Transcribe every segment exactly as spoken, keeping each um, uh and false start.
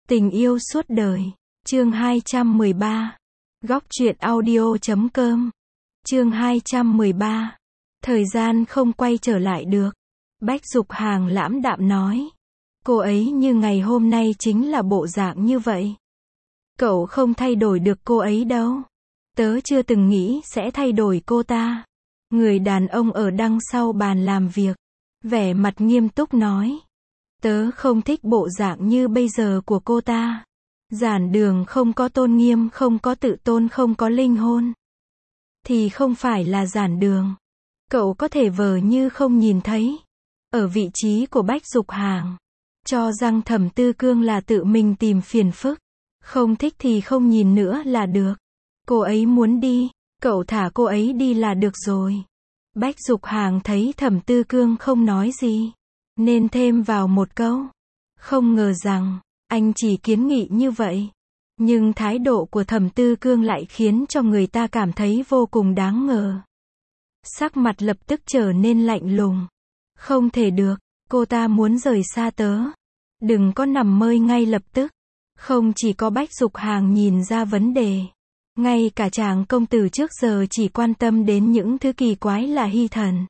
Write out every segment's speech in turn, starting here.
Tình yêu suốt đời. Chương hai trăm mười ba. Góc truyện audio chấm com. Chương hai trăm mười ba. Thời gian không quay trở lại được. Bách Dục Hàng lãm đạm nói. Cô ấy như ngày hôm nay chính là bộ dạng như vậy. Cậu không thay đổi được cô ấy đâu. Tớ chưa từng nghĩ sẽ thay đổi cô ta. Người đàn ông ở đằng sau bàn làm việc, vẻ mặt nghiêm túc nói. Tớ không thích bộ dạng như bây giờ của cô ta. Giản Đường không có tôn nghiêm, không có tự tôn, không có linh hồn. Thì không phải là Giản Đường. Cậu có thể vờ như không nhìn thấy. Ở vị trí của Bách Dục Hàng, cho rằng Thẩm Tư Cương là tự mình tìm phiền phức. Không thích thì không nhìn nữa là được. Cô ấy muốn đi, cậu thả cô ấy đi là được rồi. Bách Dục Hàng thấy Thẩm Tư Cương không nói gì, nên thêm vào một câu. Không ngờ rằng, anh chỉ kiến nghị như vậy. Nhưng thái độ của Thẩm Tư Cương lại khiến cho người ta cảm thấy vô cùng đáng ngờ. Sắc mặt lập tức trở nên lạnh lùng. Không thể được, cô ta muốn rời xa tớ. Đừng có nằm mơ ngay lập tức. Không chỉ có Bách Dục Hàng nhìn ra vấn đề. Ngay cả chàng công tử trước giờ chỉ quan tâm đến những thứ kỳ quái là Hy Thần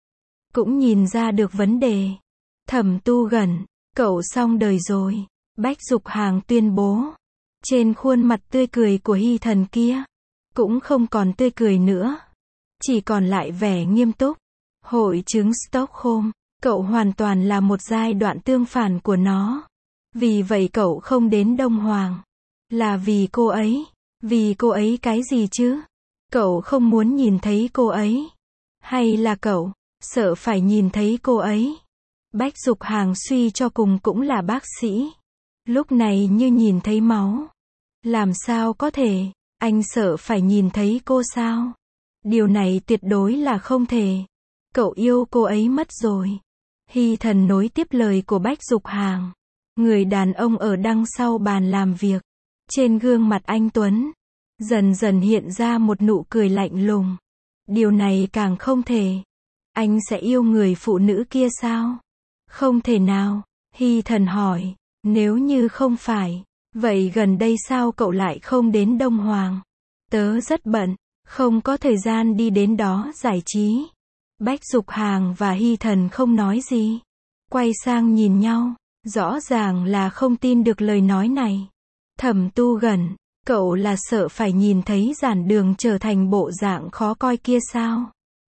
cũng nhìn ra được vấn đề. Thẩm Tu Gần, cậu xong đời rồi. Bách Dục Hàng tuyên bố. Trên khuôn mặt tươi cười của Hy Thần kia, cũng không còn tươi cười nữa. Chỉ còn lại vẻ nghiêm túc. Hội chứng Stockholm, cậu hoàn toàn là một giai đoạn tương phản của nó. Vì vậy cậu không đến Đông Hoàng. Là vì cô ấy. Vì cô ấy cái gì chứ? Cậu không muốn nhìn thấy cô ấy? Hay là cậu sợ phải nhìn thấy cô ấy? Bách Dục Hàng suy cho cùng cũng là bác sĩ. Lúc này như nhìn thấy máu. Làm sao có thể? Anh sợ phải nhìn thấy cô sao? Điều này tuyệt đối là không thể. Cậu yêu cô ấy mất rồi. Hy Thần nối tiếp lời của Bách Dục Hàng. Người đàn ông ở đằng sau bàn làm việc. Trên gương mặt anh Tuấn, dần dần hiện ra một nụ cười lạnh lùng. Điều này càng không thể. Anh sẽ yêu người phụ nữ kia sao? Không thể nào. Hy Thần hỏi. Nếu như không phải, vậy gần đây sao cậu lại không đến Đông Hoàng? Tớ rất bận, không có thời gian đi đến đó giải trí. Bách Dục Hàng và Hy Thần không nói gì. Quay sang nhìn nhau, rõ ràng là không tin được lời nói này. Thẩm Tu Gần, cậu là sợ phải nhìn thấy Giản Đường trở thành bộ dạng khó coi kia sao?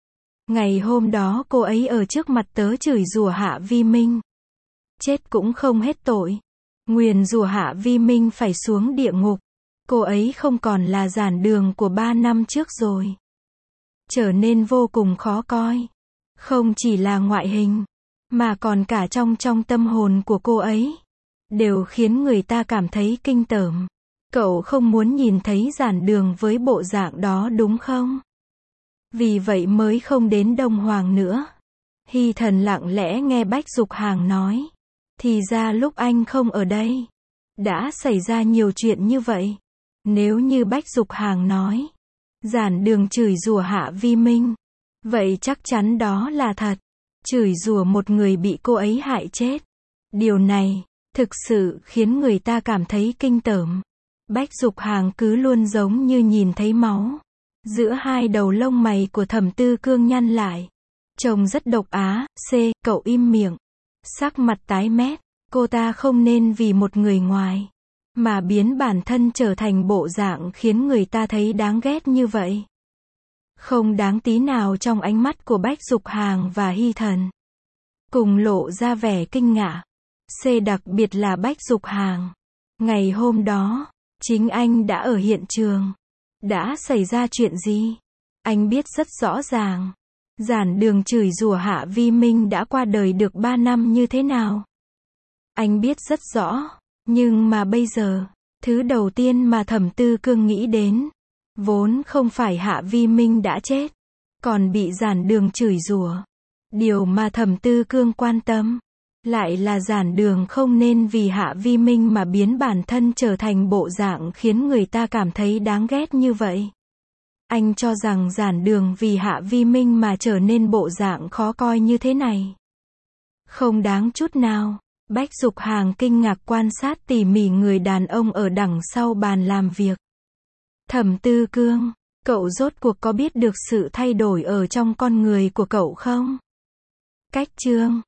Ngày hôm đó cô ấy ở trước mặt tớ chửi rủa Hạ Vi Minh. Chết cũng không hết tội. Nguyền rủa Hạ Vi Minh phải xuống địa ngục. Cô ấy không còn là Giản Đường của ba năm trước rồi. Trở nên vô cùng khó coi. Không chỉ là ngoại hình, mà còn cả trong trong tâm hồn của cô ấy. Đều khiến người ta cảm thấy kinh tởm. Cậu không muốn nhìn thấy Giản Đường với bộ dạng đó đúng không? Vì vậy mới không đến Đông Hoàng nữa. Hy Thần lặng lẽ nghe Bách Dục Hàng nói. Thì ra lúc anh không ở đây, đã xảy ra nhiều chuyện như vậy. Nếu như Bách Dục Hàng nói, Giản Đường chửi rủa Hạ Vi Minh, vậy chắc chắn đó là thật. Chửi rủa một người bị cô ấy hại chết. Điều này thực sự khiến người ta cảm thấy kinh tởm. Bách Dục Hàng cứ luôn giống như nhìn thấy máu. Giữa hai đầu lông mày của Thẩm Tư Cương nhăn lại. Trông rất độc á. C. Cậu im miệng. Sắc mặt tái mét. Cô ta không nên vì một người ngoài mà biến bản thân trở thành bộ dạng khiến người ta thấy đáng ghét như vậy. Không đáng tí nào trong ánh mắt của Bách Dục Hàng và Hy Thần. Cùng lộ ra vẻ kinh ngạc. C. Đặc biệt là Bách Dục Hàng. Ngày hôm đó, chính anh đã ở hiện trường. Đã xảy ra chuyện gì? Anh biết rất rõ ràng. Giản Đường chửi rủa Hạ Vi Minh đã qua đời được ba năm như thế nào. Anh biết rất rõ. Nhưng mà bây giờ, thứ đầu tiên mà Thẩm Tư Cương nghĩ đến, vốn không phải Hạ Vi Minh đã chết, còn bị Giản Đường chửi rủa. Điều mà Thẩm Tư Cương quan tâm, lại là Giản Đường không nên vì Hạ Vi Minh mà biến bản thân trở thành bộ dạng khiến người ta cảm thấy đáng ghét như vậy. Anh cho rằng Giản Đường vì Hạ Vi Minh mà trở nên bộ dạng khó coi như thế này. Không đáng chút nào. Bách Dục Hàng kinh ngạc quan sát tỉ mỉ người đàn ông ở đằng sau bàn làm việc. Thẩm Tư Cương, cậu rốt cuộc có biết được sự thay đổi ở trong con người của cậu không? Cách chương